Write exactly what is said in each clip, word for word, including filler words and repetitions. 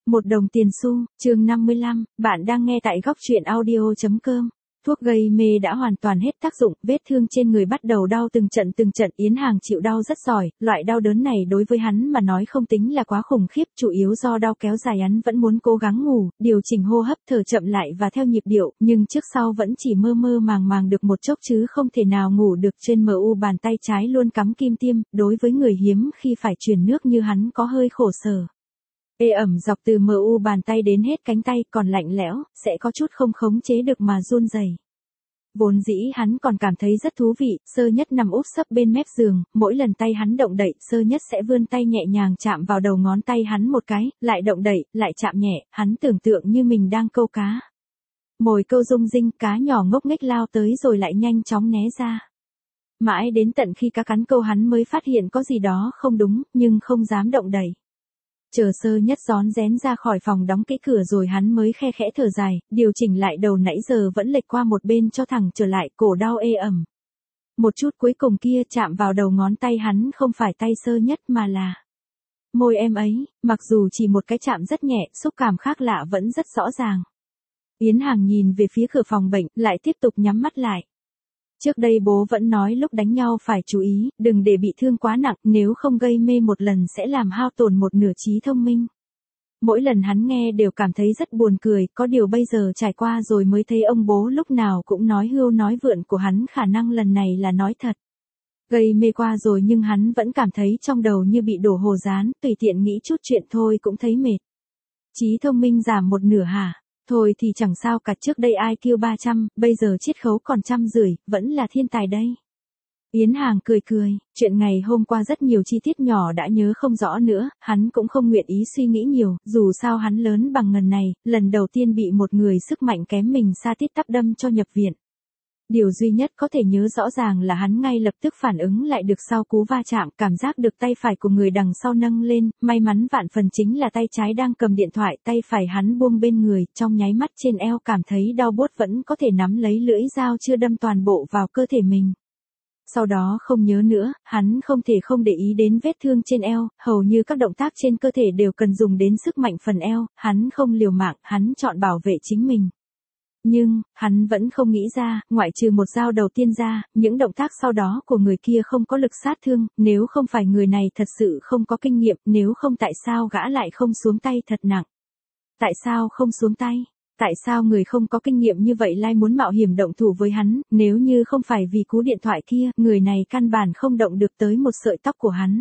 Một đồng tiền xu, chương năm mươi lăm, bạn đang nghe tại góc truyện audio chấm com. Thuốc gây mê đã hoàn toàn hết tác dụng, vết thương trên người bắt đầu đau từng trận từng trận. Yến Hàng chịu đau rất giỏi, loại đau đớn này đối với hắn mà nói không tính là quá khủng khiếp, chủ yếu do đau kéo dài hắn vẫn muốn cố gắng ngủ, điều chỉnh hô hấp, thở chậm lại và theo nhịp điệu, nhưng trước sau vẫn chỉ mơ mơ màng màng được một chốc chứ không thể nào ngủ được. Trên mờ u bàn tay trái luôn cắm kim tiêm, đối với người hiếm khi phải truyền nước như hắn có hơi khổ sở. Ê ẩm dọc từ mờ u bàn tay đến hết cánh tay, còn lạnh lẽo, sẽ có chút không khống chế được mà run rẩy. Vốn dĩ hắn còn cảm thấy rất thú vị, Sơ Nhất nằm úp sấp bên mép giường, mỗi lần tay hắn động đậy, Sơ Nhất sẽ vươn tay nhẹ nhàng chạm vào đầu ngón tay hắn một cái, lại động đậy, lại chạm nhẹ, hắn tưởng tượng như mình đang câu cá. Mồi câu rung rinh, cá nhỏ ngốc nghếch lao tới rồi lại nhanh chóng né ra. Mãi đến tận khi cá cắn câu hắn mới phát hiện có gì đó không đúng, nhưng không dám động đậy. Chờ Sơ Nhất rón rén ra khỏi phòng đóng kỹ cửa rồi hắn mới khe khẽ thở dài, điều chỉnh lại đầu nãy giờ vẫn lệch qua một bên cho thẳng trở lại, cổ đau ê ẩm. Một chút cuối cùng kia chạm vào đầu ngón tay hắn không phải tay Sơ Nhất mà là môi em ấy, mặc dù chỉ một cái chạm rất nhẹ, xúc cảm khác lạ vẫn rất rõ ràng. Yến Hàng nhìn về phía cửa phòng bệnh, lại tiếp tục nhắm mắt lại. Trước đây bố vẫn nói lúc đánh nhau phải chú ý, đừng để bị thương quá nặng, nếu không gây mê một lần sẽ làm hao tổn một nửa trí thông minh. Mỗi lần hắn nghe đều cảm thấy rất buồn cười, có điều bây giờ trải qua rồi mới thấy ông bố lúc nào cũng nói hưu nói vượn của hắn khả năng lần này là nói thật. Gây mê qua rồi nhưng hắn vẫn cảm thấy trong đầu như bị đổ hồ dán, tùy tiện nghĩ chút chuyện thôi cũng thấy mệt. Trí thông minh giảm một nửa hả? Thôi thì chẳng sao cả, trước đây i kiu ba trăm, bây giờ chiết khấu còn trăm rưỡi, vẫn là thiên tài đây. Yến Hàng cười cười, chuyện ngày hôm qua rất nhiều chi tiết nhỏ đã nhớ không rõ nữa, hắn cũng không nguyện ý suy nghĩ nhiều, dù sao hắn lớn bằng ngần này, lần đầu tiên bị một người sức mạnh kém mình sa tít tắp đâm cho nhập viện. Điều duy nhất có thể nhớ rõ ràng là hắn ngay lập tức phản ứng lại được sau cú va chạm, cảm giác được tay phải của người đằng sau nâng lên, may mắn vạn phần chính là tay trái đang cầm điện thoại, tay phải hắn buông bên người, trong nháy mắt trên eo cảm thấy đau buốt vẫn có thể nắm lấy lưỡi dao chưa đâm toàn bộ vào cơ thể mình. Sau đó không nhớ nữa, hắn không thể không để ý đến vết thương trên eo, hầu như các động tác trên cơ thể đều cần dùng đến sức mạnh phần eo, hắn không liều mạng, hắn chọn bảo vệ chính mình. Nhưng, hắn vẫn không nghĩ ra, ngoại trừ một dao đầu tiên ra, những động tác sau đó của người kia không có lực sát thương, nếu không phải người này thật sự không có kinh nghiệm, nếu không tại sao gã lại không xuống tay thật nặng. Tại sao không xuống tay? Tại sao người không có kinh nghiệm như vậy lại muốn mạo hiểm động thủ với hắn, nếu như không phải vì cú điện thoại kia, người này căn bản không động được tới một sợi tóc của hắn.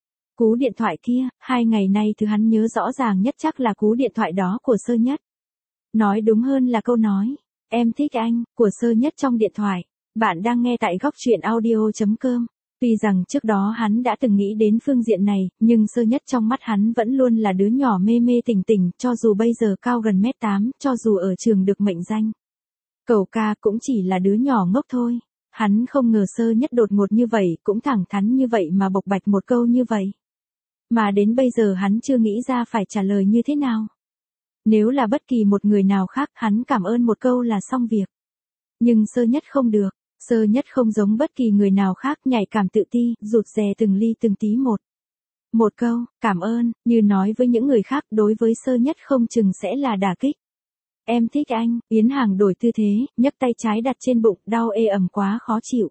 Cú điện thoại kia, hai ngày nay thứ hắn nhớ rõ ràng nhất chắc là cú điện thoại đó của Sơ Nhất. Nói đúng hơn là câu nói, em thích anh, của Sơ Nhất trong điện thoại. Bạn đang nghe tại góc truyện audio chấm com. Tuy rằng trước đó hắn đã từng nghĩ đến phương diện này, nhưng Sơ Nhất trong mắt hắn vẫn luôn là đứa nhỏ mê mê tỉnh tỉnh, cho dù bây giờ cao gần mét tám, cho dù ở trường được mệnh danh cẩu ca cũng chỉ là đứa nhỏ ngốc thôi. Hắn không ngờ Sơ Nhất đột ngột như vậy, cũng thẳng thắn như vậy mà bộc bạch một câu như vậy. Mà đến bây giờ hắn chưa nghĩ ra phải trả lời như thế nào. Nếu là bất kỳ một người nào khác, hắn cảm ơn một câu là xong việc. Nhưng Sơ Nhất không được, Sơ Nhất không giống bất kỳ người nào khác, nhạy cảm tự ti, rụt rè từng ly từng tí một. Một câu, cảm ơn, như nói với những người khác, đối với Sơ Nhất không chừng sẽ là đả kích. Em thích anh, Yến Hàng đổi tư thế, nhấc tay trái đặt trên bụng, đau ê ẩm quá khó chịu.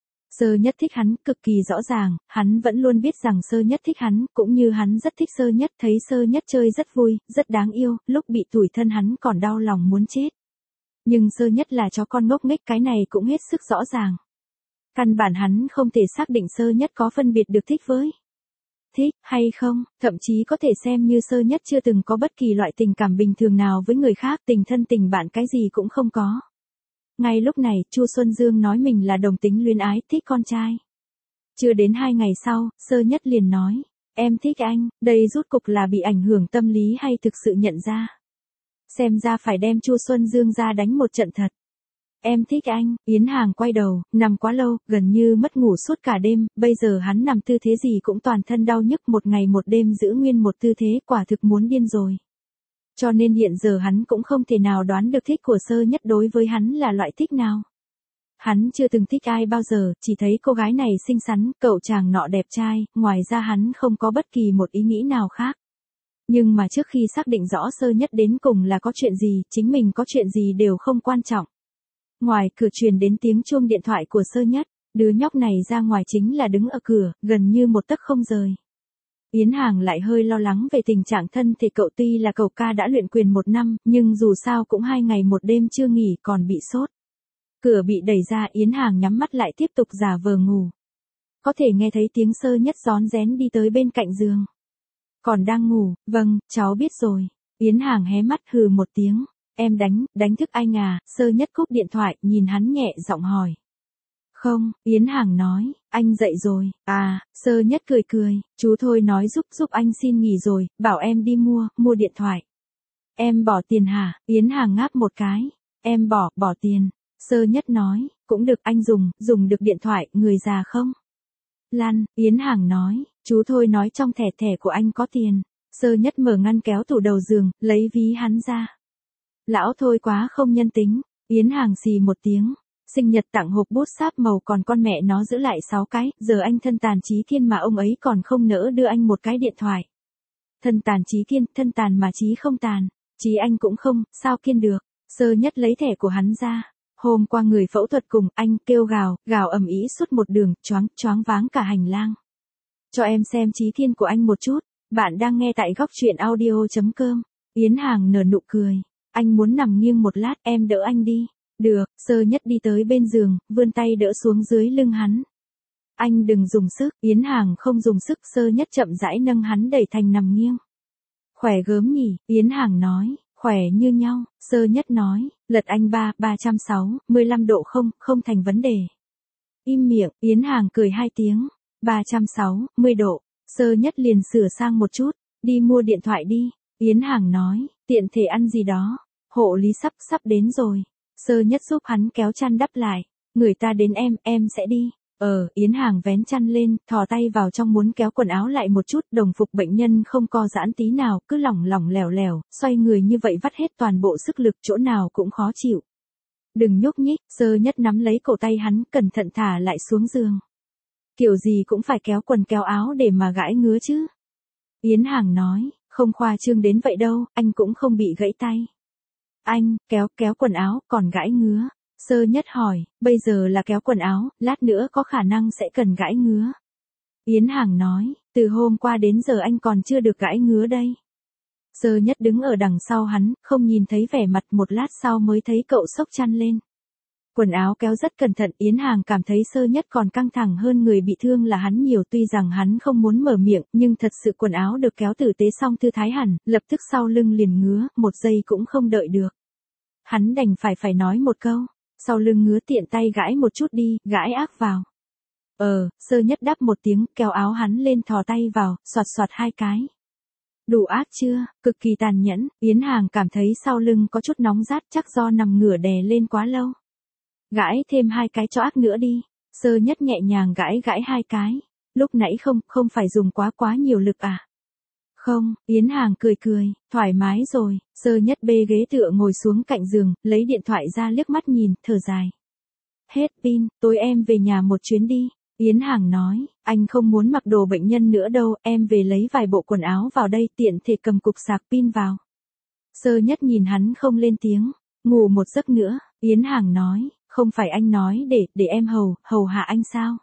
Sơ Nhất thích hắn, cực kỳ rõ ràng, hắn vẫn luôn biết rằng Sơ Nhất thích hắn, cũng như hắn rất thích Sơ Nhất, thấy Sơ Nhất chơi rất vui, rất đáng yêu, lúc bị tủi thân hắn còn đau lòng muốn chết. Nhưng Sơ Nhất là chó con ngốc nghếch, cái này cũng hết sức rõ ràng. Căn bản hắn không thể xác định Sơ Nhất có phân biệt được thích với thích hay không, thậm chí có thể xem như Sơ Nhất chưa từng có bất kỳ loại tình cảm bình thường nào với người khác, tình thân tình bạn cái gì cũng không có. Ngay lúc này, Chu Xuân Dương nói mình là đồng tính luyến ái, thích con trai. Chưa đến hai ngày sau, Sơ Nhất liền nói, em thích anh, đây rốt cục là bị ảnh hưởng tâm lý hay thực sự nhận ra. Xem ra phải đem Chu Xuân Dương ra đánh một trận thật. Em thích anh, Yến Hàng quay đầu, nằm quá lâu, gần như mất ngủ suốt cả đêm, bây giờ hắn nằm tư thế gì cũng toàn thân đau nhức, một ngày một đêm giữ nguyên một tư thế, quả thực muốn điên rồi. Cho nên hiện giờ hắn cũng không thể nào đoán được thích của Sơ Nhất đối với hắn là loại thích nào. Hắn chưa từng thích ai bao giờ, chỉ thấy cô gái này xinh xắn, cậu chàng nọ đẹp trai, ngoài ra hắn không có bất kỳ một ý nghĩ nào khác. Nhưng mà trước khi xác định rõ Sơ Nhất đến cùng là có chuyện gì, chính mình có chuyện gì đều không quan trọng. Ngoài cửa truyền đến tiếng chuông điện thoại của Sơ Nhất, đứa nhóc này ra ngoài chính là đứng ở cửa, gần như một tấc không rời. Yến Hàng lại hơi lo lắng về tình trạng thân thể cậu, tuy là cậu ca đã luyện quyền một năm, nhưng dù sao cũng hai ngày một đêm chưa nghỉ còn bị sốt. Cửa bị đẩy ra, Yến Hàng nhắm mắt lại tiếp tục giả vờ ngủ. Có thể nghe thấy tiếng Sơ Nhất rón rén đi tới bên cạnh giường. Còn đang ngủ, vâng, cháu biết rồi. Yến Hàng hé mắt hừ một tiếng. Em đánh, đánh thức anh à? Sơ Nhất cúp điện thoại, nhìn hắn nhẹ giọng hỏi. Không, Yến Hàng nói, anh dậy rồi. À, Sơ Nhất cười cười, chú thôi nói giúp giúp anh xin nghỉ rồi, bảo em đi mua, mua điện thoại. Em bỏ tiền hả? Yến Hàng ngáp một cái. Em bỏ, bỏ tiền. Sơ Nhất nói, cũng được, anh dùng, dùng được điện thoại, người già không? Lăn, Yến Hàng nói, chú thôi nói trong thẻ thẻ của anh có tiền. Sơ Nhất mở ngăn kéo tủ đầu giường, lấy ví hắn ra. Lão thôi quá không nhân tính. Yến Hàng xì một tiếng. Sinh nhật tặng hộp bút sáp màu, còn con mẹ nó giữ lại sáu cái, giờ anh thân tàn chí thiên mà ông ấy còn không nỡ đưa anh một cái điện thoại. Thân tàn chí thiên, thân tàn mà chí không tàn, chí anh cũng không, sao kiên được. Sơ Nhất lấy thẻ của hắn ra. Hôm qua người phẫu thuật cùng anh kêu gào, gào ầm ĩ suốt một đường, choáng, choáng váng cả hành lang. Cho em xem chí thiên của anh một chút, bạn đang nghe tại góc truyện audio chấm com. Yến Hàng nở nụ cười, anh muốn nằm nghiêng một lát, em đỡ anh đi. Được, Sơ Nhất đi tới bên giường, vươn tay đỡ xuống dưới lưng hắn. Anh đừng dùng sức, Yến Hàng không dùng sức, Sơ Nhất chậm rãi nâng hắn đẩy thành nằm nghiêng. Khỏe gớm nhỉ, Yến Hàng nói, khỏe như nhau, Sơ Nhất nói, lật anh ba, ba trăm sáu mươi lăm độ không, không thành vấn đề. Im miệng, Yến Hàng cười hai tiếng, ba trăm sáu mươi độ, Sơ Nhất liền sửa sang một chút, đi mua điện thoại đi, Yến Hàng nói, tiện thể ăn gì đó, hộ lý sắp sắp đến rồi. Sơ Nhất giúp hắn kéo chăn đắp lại, người ta đến em, em sẽ đi. Ờ, Yến Hàng vén chăn lên, thò tay vào trong muốn kéo quần áo lại một chút, đồng phục bệnh nhân không co giãn tí nào, cứ lỏng lỏng lẻo lẻo, xoay người như vậy vắt hết toàn bộ sức lực, chỗ nào cũng khó chịu. Đừng nhúc nhích, Sơ Nhất nắm lấy cổ tay hắn, cẩn thận thả lại xuống giường. Kiểu gì cũng phải kéo quần kéo áo để mà gãi ngứa chứ. Yến Hàng nói, không khoa trương đến vậy đâu, anh cũng không bị gãy tay. Anh, kéo, kéo quần áo, còn gãi ngứa. Sơ Nhất hỏi, bây giờ là kéo quần áo, lát nữa có khả năng sẽ cần gãi ngứa. Yến Hàng nói, từ hôm qua đến giờ anh còn chưa được gãi ngứa đây. Sơ Nhất đứng ở đằng sau hắn, không nhìn thấy vẻ mặt, một lát sau mới thấy cậu xốc chăn lên. Quần áo kéo rất cẩn thận, Yến Hàng cảm thấy Sơ Nhất còn căng thẳng hơn người bị thương là hắn nhiều, tuy rằng hắn không muốn mở miệng, nhưng thật sự quần áo được kéo tử tế xong thư thái hẳn, lập tức sau lưng liền ngứa, một giây cũng không đợi được. Hắn đành phải phải nói một câu, sau lưng ngứa tiện tay gãi một chút đi, gãi ác vào. Ờ, Sơ Nhất đáp một tiếng, kéo áo hắn lên, thò tay vào, xoạt xoạt hai cái. Đủ ác chưa, cực kỳ tàn nhẫn, Yến Hàng cảm thấy sau lưng có chút nóng rát, chắc do nằm ngửa đè lên quá lâu. Gãi thêm hai cái cho ác nữa đi. Sơ Nhất nhẹ nhàng gãi gãi hai cái. Lúc nãy không, không phải dùng quá quá nhiều lực à? Không, Yến Hàng cười cười, thoải mái rồi. Sơ Nhất bê ghế tựa ngồi xuống cạnh giường, lấy điện thoại ra liếc mắt nhìn, thở dài. Hết pin, tối em về nhà một chuyến đi. Yến Hàng nói, anh không muốn mặc đồ bệnh nhân nữa đâu, em về lấy vài bộ quần áo vào đây, tiện thể cầm cục sạc pin vào. Sơ Nhất nhìn hắn không lên tiếng, ngủ một giấc nữa. Yến Hàng nói, không phải anh nói để, để em hầu, hầu hạ anh sao?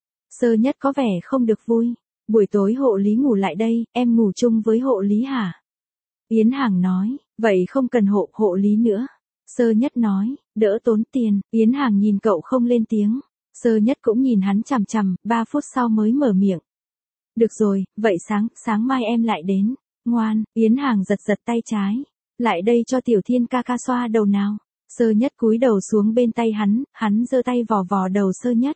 Sơ Nhất có vẻ không được vui. Buổi tối hộ lý ngủ lại đây, em ngủ chung với hộ lý hả? Yến Hàng nói, vậy không cần hộ, hộ lý nữa. Sơ Nhất nói, đỡ tốn tiền. Yến Hàng nhìn cậu không lên tiếng. Sơ Nhất cũng nhìn hắn chằm chằm, ba phút sau mới mở miệng. Được rồi, vậy sáng, sáng mai em lại đến. Ngoan, Yến Hàng giật giật tay trái. Lại đây cho Tiểu Thiên ca ca xoa đầu nào. Sơ Nhất cúi đầu xuống bên tay hắn, hắn giơ tay vò vò đầu Sơ Nhất.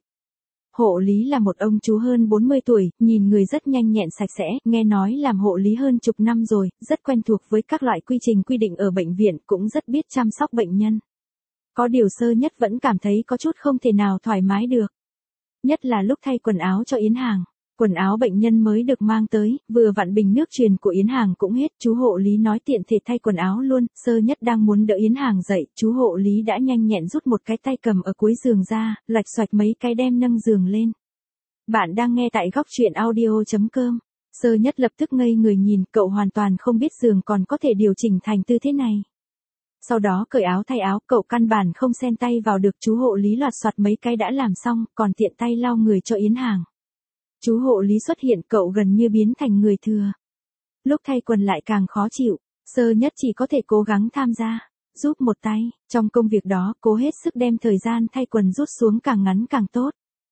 Hộ lý là một ông chú hơn bốn mươi tuổi, nhìn người rất nhanh nhẹn sạch sẽ, nghe nói làm hộ lý hơn chục năm rồi, rất quen thuộc với các loại quy trình quy định ở bệnh viện, cũng rất biết chăm sóc bệnh nhân. Có điều Sơ Nhất vẫn cảm thấy có chút không thể nào thoải mái được. Nhất là lúc thay quần áo cho Yến Hàng. Quần áo bệnh nhân mới được mang tới, vừa vặn bình nước truyền của Yến Hàng cũng hết, chú hộ lý nói tiện thể thay quần áo luôn. Sơ Nhất đang muốn đỡ Yến Hàng dậy, chú hộ lý đã nhanh nhẹn rút một cái tay cầm ở cuối giường ra, lạch xoạch mấy cái đem nâng giường lên. Bạn đang nghe tại góc truyện audio chấm com. Sơ Nhất lập tức ngây người nhìn, cậu hoàn toàn không biết giường còn có thể điều chỉnh thành tư thế này. Sau đó cởi áo thay áo, cậu căn bản không xen tay vào được, chú hộ lý loạt soạt mấy cái đã làm xong, còn tiện tay lau người cho Yến Hàng. Chú hộ lý xuất hiện, cậu gần như biến thành người thừa. Lúc thay quần lại càng khó chịu, Sơ Nhất chỉ có thể cố gắng tham gia, giúp một tay, trong công việc đó cố hết sức đem thời gian thay quần rút xuống càng ngắn càng tốt.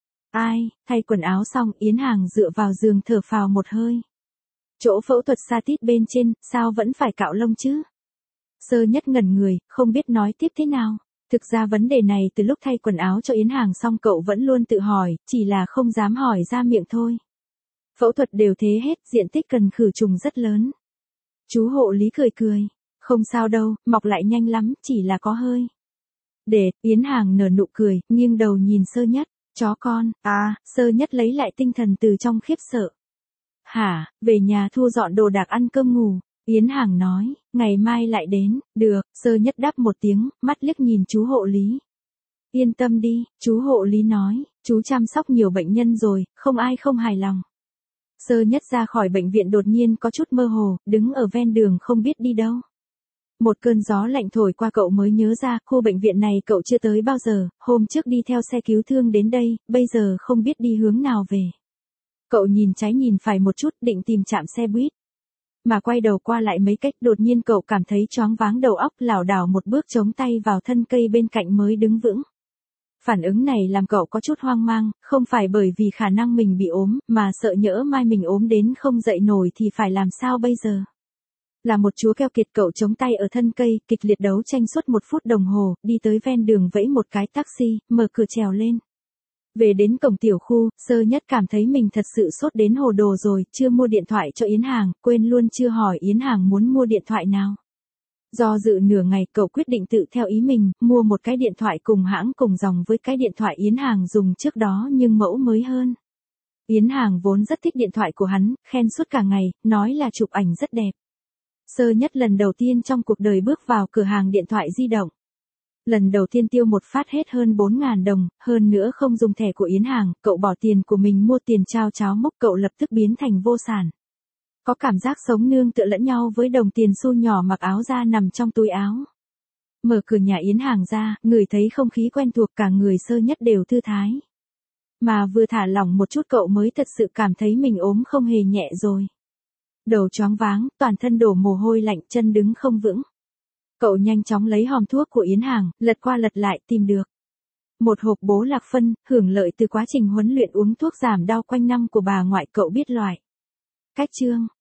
Ai, thay quần áo xong, Yến Hàng dựa vào giường thở phào một hơi. Chỗ phẫu thuật sa tít bên trên, sao vẫn phải cạo lông chứ? Sơ Nhất ngẩn người, không biết nói tiếp thế nào. Thực ra vấn đề này từ lúc thay quần áo cho Yến Hàng xong cậu vẫn luôn tự hỏi, chỉ là không dám hỏi ra miệng thôi. Phẫu thuật đều thế hết, diện tích cần khử trùng rất lớn. Chú hộ lý cười cười, không sao đâu, mọc lại nhanh lắm, chỉ là có hơi. Để, Yến Hàng nở nụ cười, nghiêng đầu nhìn Sơ Nhất, chó con, à, Sơ Nhất lấy lại tinh thần từ trong khiếp sợ. Hả, về nhà thu dọn đồ đạc ăn cơm ngủ. Yến Hàng nói, ngày mai lại đến, được, Sơ Nhất đáp một tiếng, mắt liếc nhìn chú hộ lý. Yên tâm đi, chú hộ lý nói, chú chăm sóc nhiều bệnh nhân rồi, không ai không hài lòng. Sơ Nhất ra khỏi bệnh viện đột nhiên có chút mơ hồ, đứng ở ven đường không biết đi đâu. Một cơn gió lạnh thổi qua cậu mới nhớ ra, khu bệnh viện này cậu chưa tới bao giờ, hôm trước đi theo xe cứu thương đến đây, bây giờ không biết đi hướng nào về. Cậu nhìn trái nhìn phải một chút, định tìm trạm xe buýt. Mà quay đầu qua lại mấy cách, đột nhiên cậu cảm thấy choáng váng đầu óc, lảo đảo một bước chống tay vào thân cây bên cạnh mới đứng vững. Phản ứng này làm cậu có chút hoang mang, không phải bởi vì khả năng mình bị ốm, mà sợ nhỡ mai mình ốm đến không dậy nổi thì phải làm sao bây giờ. Là một chúa keo kiệt, cậu chống tay ở thân cây, kịch liệt đấu tranh suốt một phút đồng hồ, đi tới ven đường vẫy một cái taxi, mở cửa trèo lên. Về đến cổng tiểu khu, Sơ Nhất cảm thấy mình thật sự sốt đến hồ đồ rồi, chưa mua điện thoại cho Yến Hàng, quên luôn chưa hỏi Yến Hàng muốn mua điện thoại nào. Do dự nửa ngày, cậu quyết định tự theo ý mình, mua một cái điện thoại cùng hãng cùng dòng với cái điện thoại Yến Hàng dùng trước đó nhưng mẫu mới hơn. Yến Hàng vốn rất thích điện thoại của hắn, khen suốt cả ngày, nói là chụp ảnh rất đẹp. Sơ Nhất lần đầu tiên trong cuộc đời bước vào cửa hàng điện thoại di động. Lần đầu tiên tiêu một phát hết hơn bốn nghìn đồng, hơn nữa không dùng thẻ của Yến Hàng, cậu bỏ tiền của mình mua tiền trao cháo mốc, cậu lập tức biến thành vô sản. Có cảm giác sống nương tựa lẫn nhau với đồng tiền xu nhỏ mặc áo da nằm trong túi áo. Mở cửa nhà Yến Hàng ra, ngửi thấy không khí quen thuộc, cả người Sơ Nhất đều thư thái. Mà vừa thả lỏng một chút cậu mới thật sự cảm thấy mình ốm không hề nhẹ rồi. Đầu choáng váng, toàn thân đổ mồ hôi lạnh, chân đứng không vững. Cậu nhanh chóng lấy hòm thuốc của Yến Hàng, lật qua lật lại tìm được. Một hộp bố lạc phân, hưởng lợi từ quá trình huấn luyện uống thuốc giảm đau quanh năm của bà ngoại, cậu biết loại. Cách chương,